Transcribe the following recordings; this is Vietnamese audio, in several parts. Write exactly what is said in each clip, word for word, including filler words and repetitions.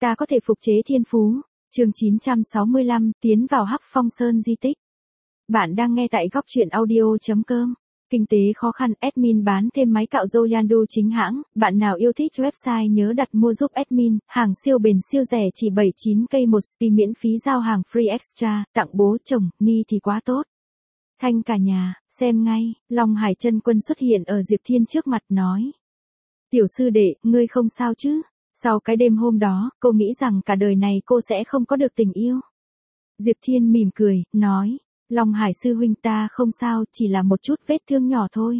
ta có thể phục chế thiên phú. Chương chín trăm sáu mươi lăm, tiến vào Hắc Phong Sơn di tích. Bạn đang nghe tại góc truyện audio.com. Kinh tế khó khăn, admin bán thêm máy cạo râu Yandu chính hãng, bạn nào yêu thích website nhớ đặt mua giúp admin, hàng siêu bền siêu rẻ chỉ bảy mươi chín k một spi miễn phí giao hàng free extra, tặng bố chồng, ni thì quá tốt. Thanh cả nhà, xem ngay, Long Hải Chân Quân xuất hiện ở Diệp Thiên trước mặt nói. Tiểu sư đệ, ngươi không sao chứ? Sau cái đêm hôm đó, cô nghĩ rằng cả đời này cô sẽ không có được tình yêu. Diệp Thiên mỉm cười, nói. Long Hải sư huynh ta không sao, chỉ là một chút vết thương nhỏ thôi.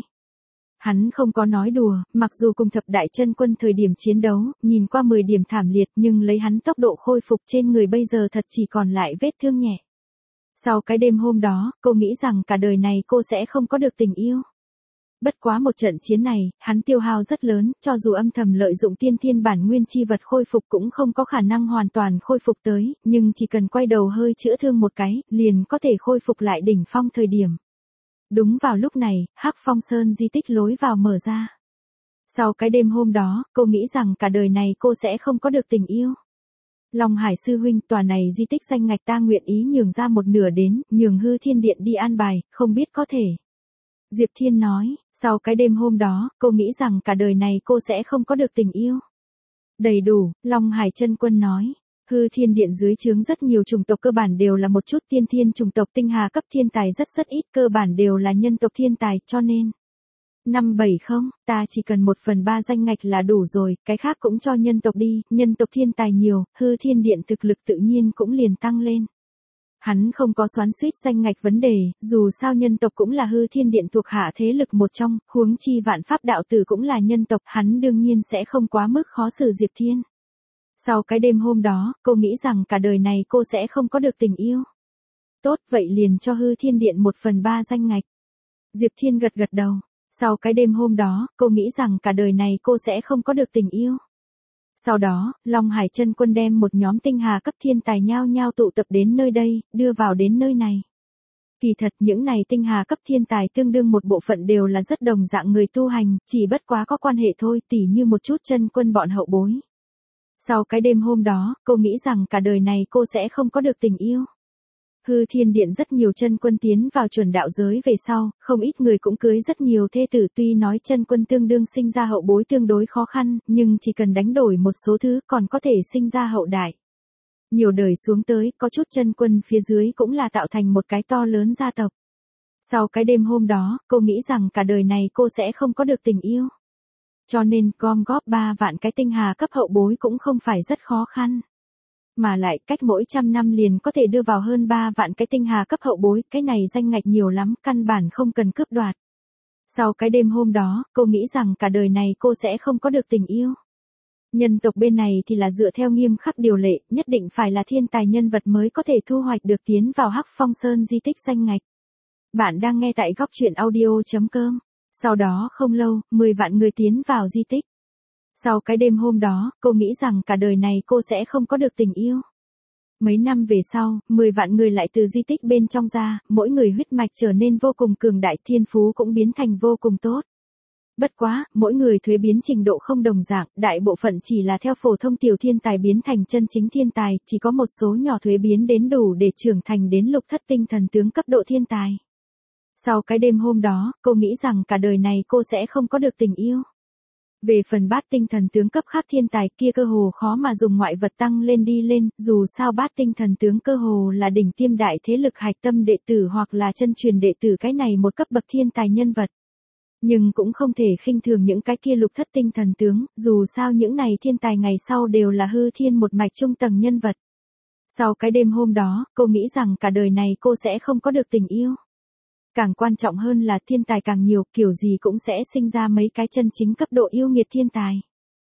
Hắn không có nói đùa, mặc dù cùng thập đại chân quân thời điểm chiến đấu, nhìn qua mười điểm thảm liệt nhưng lấy hắn tốc độ khôi phục trên người bây giờ thật chỉ còn lại vết thương nhẹ. Sau cái đêm hôm đó, cô nghĩ rằng cả đời này cô sẽ không có được tình yêu. Bất quá một trận chiến này, hắn tiêu hao rất lớn, cho dù âm thầm lợi dụng tiên thiên bản nguyên chi vật khôi phục cũng không có khả năng hoàn toàn khôi phục tới, nhưng chỉ cần quay đầu hơi chữa thương một cái, liền có thể khôi phục lại đỉnh phong thời điểm. Đúng vào lúc này, Hắc Phong Sơn di tích lối vào mở ra. Sau cái đêm hôm đó, cô nghĩ rằng cả đời này cô sẽ không có được tình yêu. Long Hải sư huynh, tòa này di tích danh ngạch ta nguyện ý nhường ra một nửa đến, nhường Hư Thiên Điện đi an bài, không biết có thể. Diệp Thiên nói, sau cái đêm hôm đó, cô nghĩ rằng cả đời này cô sẽ không có được tình yêu. Đầy đủ, Long Hải Chân Quân nói. Hư Thiên Điện dưới trướng rất nhiều chủng tộc cơ bản đều là một chút tiên thiên chủng tộc tinh hà cấp thiên tài rất rất ít cơ bản đều là nhân tộc thiên tài cho nên. Năm bảy không, ta chỉ cần một phần ba danh ngạch là đủ rồi, cái khác cũng cho nhân tộc đi, nhân tộc thiên tài nhiều, Hư Thiên Điện thực lực tự nhiên cũng liền tăng lên. Hắn không có xoắn xuýt danh ngạch vấn đề, dù sao nhân tộc cũng là Hư Thiên Điện thuộc hạ thế lực một trong, huống chi vạn pháp đạo tử cũng là nhân tộc, hắn đương nhiên sẽ không quá mức khó xử Diệp Thiên. Sau cái đêm hôm đó, cô nghĩ rằng cả đời này cô sẽ không có được tình yêu. Tốt, vậy liền cho Hư Thiên Điện một phần ba danh ngạch. Diệp Thiên gật gật đầu. Sau cái đêm hôm đó, cô nghĩ rằng cả đời này cô sẽ không có được tình yêu. Sau đó, Long Hải Chân Quân đem một nhóm tinh hà cấp thiên tài nhao nhao tụ tập đến nơi đây, đưa vào đến nơi này. Kỳ thật những này tinh hà cấp thiên tài tương đương một bộ phận đều là rất đồng dạng người tu hành, chỉ bất quá có quan hệ thôi, tỉ như một chút chân quân bọn hậu bối. Sau cái đêm hôm đó, cô nghĩ rằng cả đời này cô sẽ không có được tình yêu. Hư Thiên Điện rất nhiều chân quân tiến vào chuẩn đạo giới về sau, không ít người cũng cưới rất nhiều thê tử, tuy nói chân quân tương đương sinh ra hậu bối tương đối khó khăn, nhưng chỉ cần đánh đổi một số thứ còn có thể sinh ra hậu đại. Nhiều đời xuống tới, có chút chân quân phía dưới cũng là tạo thành một cái to lớn gia tộc. Sau cái đêm hôm đó, cô nghĩ rằng cả đời này cô sẽ không có được tình yêu. Cho nên gom góp ba vạn cái tinh hà cấp hậu bối cũng không phải rất khó khăn. Mà lại cách mỗi trăm năm liền có thể đưa vào hơn ba vạn cái tinh hà cấp hậu bối, cái này danh ngạch nhiều lắm, căn bản không cần cướp đoạt. Sau cái đêm hôm đó, cô nghĩ rằng cả đời này cô sẽ không có được tình yêu. Nhân tộc bên này thì là dựa theo nghiêm khắc điều lệ, nhất định phải là thiên tài nhân vật mới có thể thu hoạch được tiến vào Hắc Phong Sơn di tích danh ngạch. Bạn đang nghe tại góc truyện audio.com. Sau đó không lâu, mười vạn người tiến vào di tích. Sau cái đêm hôm đó, cô nghĩ rằng cả đời này cô sẽ không có được tình yêu. Mấy năm về sau, mười vạn người lại từ di tích bên trong ra, mỗi người huyết mạch trở nên vô cùng cường đại, thiên phú cũng biến thành vô cùng tốt. Bất quá, mỗi người thuế biến trình độ không đồng dạng, đại bộ phận chỉ là theo phổ thông tiểu thiên tài biến thành chân chính thiên tài, chỉ có một số nhỏ thuế biến đến đủ để trưởng thành đến lục thất tinh thần tướng cấp độ thiên tài. Sau cái đêm hôm đó, cô nghĩ rằng cả đời này cô sẽ không có được tình yêu. Về phần bát tinh thần tướng cấp khác thiên tài kia cơ hồ khó mà dùng ngoại vật tăng lên đi lên, dù sao bát tinh thần tướng cơ hồ là đỉnh tiêm đại thế lực hạch tâm đệ tử hoặc là chân truyền đệ tử, cái này một cấp bậc thiên tài nhân vật. Nhưng cũng không thể khinh thường những cái kia lục thất tinh thần tướng, dù sao những này thiên tài ngày sau đều là hư thiên một mạch trung tầng nhân vật. Sau cái đêm hôm đó, cô nghĩ rằng cả đời này cô sẽ không có được tình yêu. Càng quan trọng hơn là thiên tài càng nhiều, kiểu gì cũng sẽ sinh ra mấy cái chân chính cấp độ yêu nghiệt thiên tài.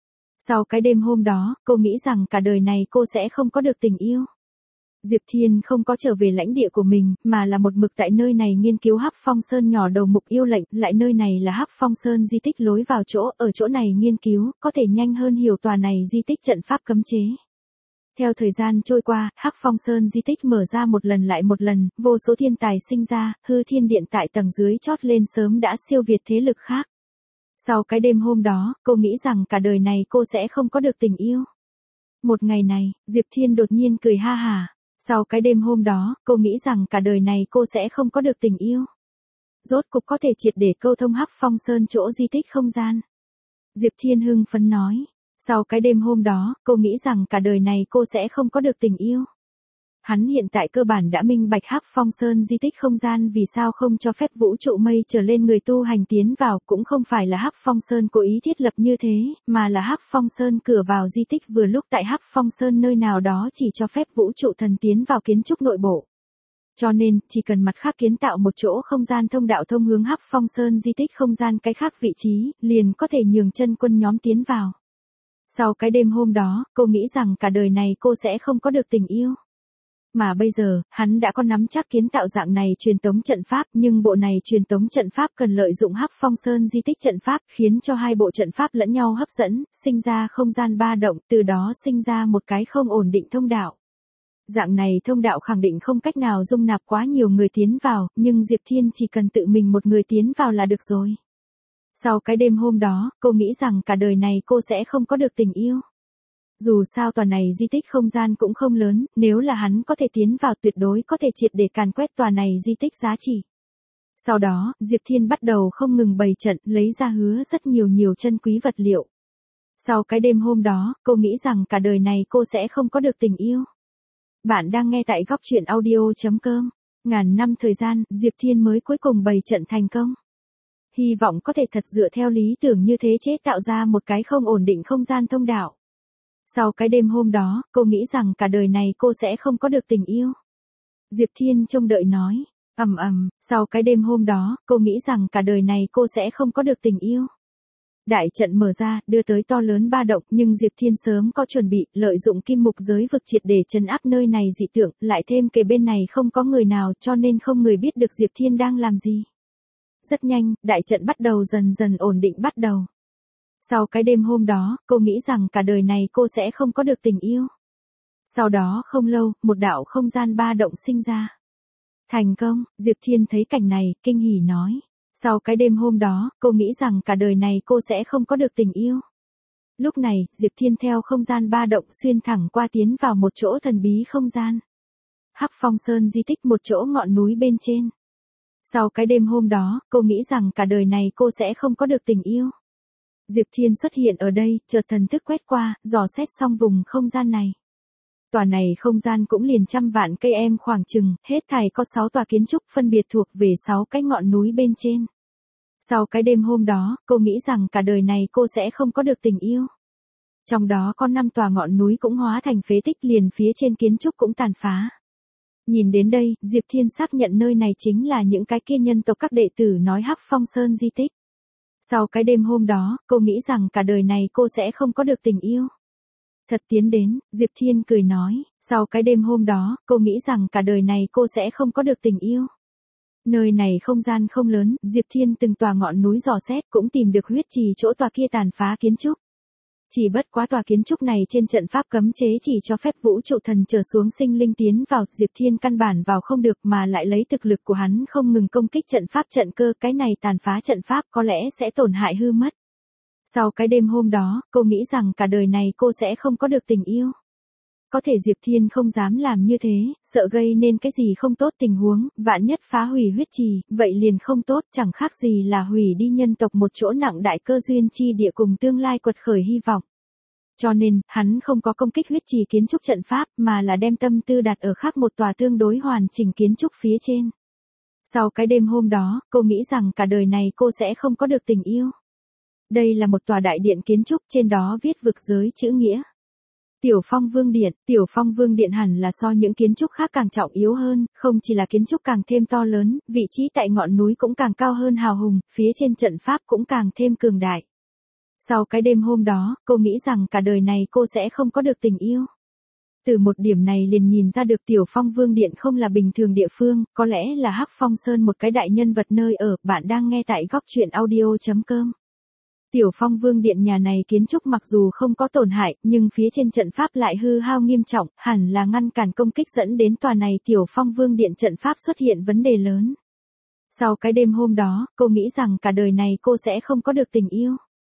Sau cái đêm hôm đó, cô nghĩ rằng cả đời này cô sẽ không có được tình yêu. Diệp Thiên không có trở về lãnh địa của mình, mà là một mực tại nơi này nghiên cứu Hắc Phong Sơn nhỏ đầu mục yêu lệnh, lại nơi này là Hắc Phong Sơn di tích lối vào chỗ, ở chỗ này nghiên cứu, có thể nhanh hơn hiểu tòa này di tích trận pháp cấm chế. Theo thời gian trôi qua, Hắc Phong Sơn di tích mở ra một lần lại một lần, vô số thiên tài sinh ra, Hư Thiên Điện tại tầng dưới chót lên sớm đã siêu việt thế lực khác. Sau cái đêm hôm đó, cô nghĩ rằng cả đời này cô sẽ không có được tình yêu. Một ngày này, Diệp Thiên đột nhiên cười ha hả. Sau cái đêm hôm đó, cô nghĩ rằng cả đời này cô sẽ không có được tình yêu. Rốt cục có thể triệt để câu thông Hắc Phong Sơn chỗ di tích không gian. Diệp Thiên hưng phấn nói. Sau cái đêm hôm đó, cô nghĩ rằng cả đời này cô sẽ không có được tình yêu. Hắn hiện tại cơ bản đã minh bạch Hắc Phong Sơn di tích không gian vì sao không cho phép vũ trụ mây trở lên người tu hành tiến vào, cũng không phải là Hắc Phong Sơn cố ý thiết lập như thế, mà là Hắc Phong Sơn cửa vào di tích vừa lúc tại Hắc Phong Sơn nơi nào đó chỉ cho phép vũ trụ thần tiến vào kiến trúc nội bộ. Cho nên, chỉ cần mặt khác kiến tạo một chỗ không gian thông đạo thông hướng Hắc Phong Sơn di tích không gian cái khác vị trí, liền có thể nhường chân quân nhóm tiến vào. Sau cái đêm hôm đó, cô nghĩ rằng cả đời này cô sẽ không có được tình yêu. Mà bây giờ, hắn đã có nắm chắc kiến tạo dạng này truyền tống trận pháp, nhưng bộ này truyền tống trận pháp cần lợi dụng Hắc Phong Sơn di tích trận pháp, khiến cho hai bộ trận pháp lẫn nhau hấp dẫn, sinh ra không gian ba động, từ đó sinh ra một cái không ổn định thông đạo. Dạng này thông đạo khẳng định không cách nào dung nạp quá nhiều người tiến vào, nhưng Diệp Thiên chỉ cần tự mình một người tiến vào là được rồi. Sau cái đêm hôm đó, cô nghĩ rằng cả đời này cô sẽ không có được tình yêu. Dù sao tòa này di tích không gian cũng không lớn, nếu là hắn có thể tiến vào tuyệt đối có thể triệt để càn quét tòa này di tích giá trị. Sau đó, Diệp Thiên bắt đầu không ngừng bày trận, lấy ra hứa rất nhiều nhiều chân quý vật liệu. Sau cái đêm hôm đó, cô nghĩ rằng cả đời này cô sẽ không có được tình yêu. Bạn đang nghe tại góc truyện audio chấm com. Ngàn năm thời gian, Diệp Thiên mới cuối cùng bày trận thành công. Hy vọng có thể thật dựa theo lý tưởng như thế chế tạo ra một cái không ổn định không gian thông đạo. Sau cái đêm hôm đó, cô nghĩ rằng cả đời này cô sẽ không có được tình yêu. Diệp Thiên trông đợi nói. Ầm ầm, sau cái đêm hôm đó, cô nghĩ rằng cả đời này cô sẽ không có được tình yêu. Đại trận mở ra, đưa tới to lớn ba động, nhưng Diệp Thiên sớm có chuẩn bị, lợi dụng kim mục giới vực triệt để trấn áp nơi này dị tượng, lại thêm kề bên này không có người nào cho nên không người biết được Diệp Thiên đang làm gì. Rất nhanh, đại trận bắt đầu dần dần ổn định bắt đầu. Sau cái đêm hôm đó, cô nghĩ rằng cả đời này cô sẽ không có được tình yêu. Sau đó không lâu, một đạo không gian ba động sinh ra. Thành công, Diệp Thiên thấy cảnh này, kinh hỉ nói. Sau cái đêm hôm đó, cô nghĩ rằng cả đời này cô sẽ không có được tình yêu. Lúc này, Diệp Thiên theo không gian ba động xuyên thẳng qua tiến vào một chỗ thần bí không gian. Hắc Phong Sơn di tích một chỗ ngọn núi bên trên. Sau cái đêm hôm đó, cô nghĩ rằng cả đời này cô sẽ không có được tình yêu. Diệp Thiên xuất hiện ở đây, chợt thần thức quét qua, dò xét xong vùng không gian này. Tòa này không gian cũng liền trăm vạn cây em khoảng chừng, hết thảy có sáu tòa kiến trúc phân biệt thuộc về sáu cái ngọn núi bên trên. Sau cái đêm hôm đó, cô nghĩ rằng cả đời này cô sẽ không có được tình yêu. Trong đó có năm tòa ngọn núi cũng hóa thành phế tích, liền phía trên kiến trúc cũng tàn phá. Nhìn đến đây, Diệp Thiên xác nhận nơi này chính là những cái kia nhân tộc các đệ tử nói Hắc Phong Sơn di tích. Sau cái đêm hôm đó, cô nghĩ rằng cả đời này cô sẽ không có được tình yêu. Thật tiến đến, Diệp Thiên cười nói, sau cái đêm hôm đó, cô nghĩ rằng cả đời này cô sẽ không có được tình yêu. Nơi này không gian không lớn, Diệp Thiên từng tòa ngọn núi dò xét cũng tìm được huyết trì chỗ tòa kia tàn phá kiến trúc. Chỉ bất quá tòa kiến trúc này trên trận pháp cấm chế chỉ cho phép vũ trụ thần trở xuống sinh linh tiến vào, Diệp Thiên căn bản vào không được mà lại lấy thực lực của hắn không ngừng công kích trận pháp trận cơ, cái này tàn phá trận pháp có lẽ sẽ tổn hại hư mất. Sau cái đêm hôm đó, cô nghĩ rằng cả đời này cô sẽ không có được tình yêu. Có thể Diệp Thiên không dám làm như thế, sợ gây nên cái gì không tốt tình huống, vạn nhất phá hủy huyết trì, vậy liền không tốt, chẳng khác gì là hủy đi nhân tộc một chỗ nặng đại cơ duyên chi địa cùng tương lai quật khởi hy vọng. Cho nên, hắn không có công kích huyết trì kiến trúc trận pháp, mà là đem tâm tư đặt ở khác một tòa tương đối hoàn chỉnh kiến trúc phía trên. Sau cái đêm hôm đó, cô nghĩ rằng cả đời này cô sẽ không có được tình yêu. Đây là một tòa đại điện kiến trúc, trên đó viết vực giới chữ nghĩa. Tiểu Phong Vương Điện, Tiểu Phong Vương Điện hẳn là so những kiến trúc khác càng trọng yếu hơn, không chỉ là kiến trúc càng thêm to lớn, vị trí tại ngọn núi cũng càng cao hơn hào hùng, phía trên trận pháp cũng càng thêm cường đại. Sau cái đêm hôm đó, cô nghĩ rằng cả đời này cô sẽ không có được tình yêu. Từ một điểm này liền nhìn ra được Tiểu Phong Vương Điện không là bình thường địa phương, có lẽ là Hắc Phong Sơn một cái đại nhân vật nơi ở, bạn đang nghe tại góc truyện audio chấm com. Tiểu Phong Vương Điện nhà này kiến trúc mặc dù không có tổn hại, nhưng phía trên trận pháp lại hư hao nghiêm trọng, hẳn là ngăn cản công kích dẫn đến tòa này Tiểu Phong Vương Điện trận pháp xuất hiện vấn đề lớn. Sau cái đêm hôm đó, cô nghĩ rằng cả đời này cô sẽ không có được tình yêu.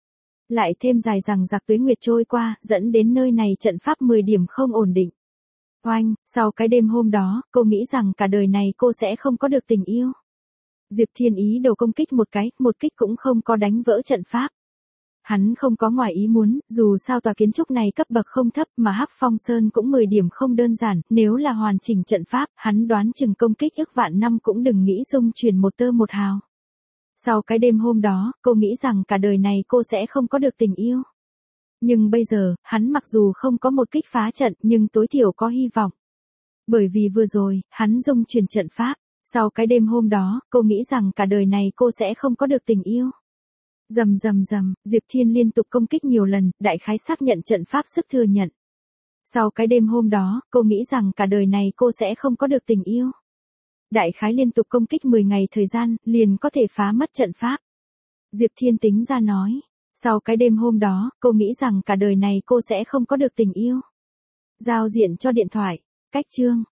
Lại thêm dài rằng giặc tuế nguyệt trôi qua, dẫn đến nơi này trận pháp mười điểm không ổn định. Oanh, sau cái đêm hôm đó, cô nghĩ rằng cả đời này cô sẽ không có được tình yêu. Diệp Thiên ý đồ công kích một cái, một kích cũng không có đánh vỡ trận pháp. Hắn không có ngoài ý muốn, dù sao tòa kiến trúc này cấp bậc không thấp mà Hắc Phong Sơn cũng mười điểm không đơn giản, nếu là hoàn chỉnh trận pháp, hắn đoán chừng công kích ức vạn năm cũng đừng nghĩ dung chuyển một tơ một hào. Sau cái đêm hôm đó, cô nghĩ rằng cả đời này cô sẽ không có được tình yêu. Nhưng bây giờ, hắn mặc dù không có một kích phá trận nhưng tối thiểu có hy vọng. Bởi vì vừa rồi, hắn dung chuyển trận pháp. Sau cái đêm hôm đó, cô nghĩ rằng cả đời này cô sẽ không có được tình yêu. Rầm rầm rầm, Diệp Thiên liên tục công kích nhiều lần, đại khái xác nhận trận pháp sức thừa nhận. Sau cái đêm hôm đó, cô nghĩ rằng cả đời này cô sẽ không có được tình yêu. Đại khái liên tục công kích mười ngày thời gian, liền có thể phá mất trận pháp. Diệp Thiên tính ra nói. Sau cái đêm hôm đó, cô nghĩ rằng cả đời này cô sẽ không có được tình yêu. Giao diện cho điện thoại. Cách chương.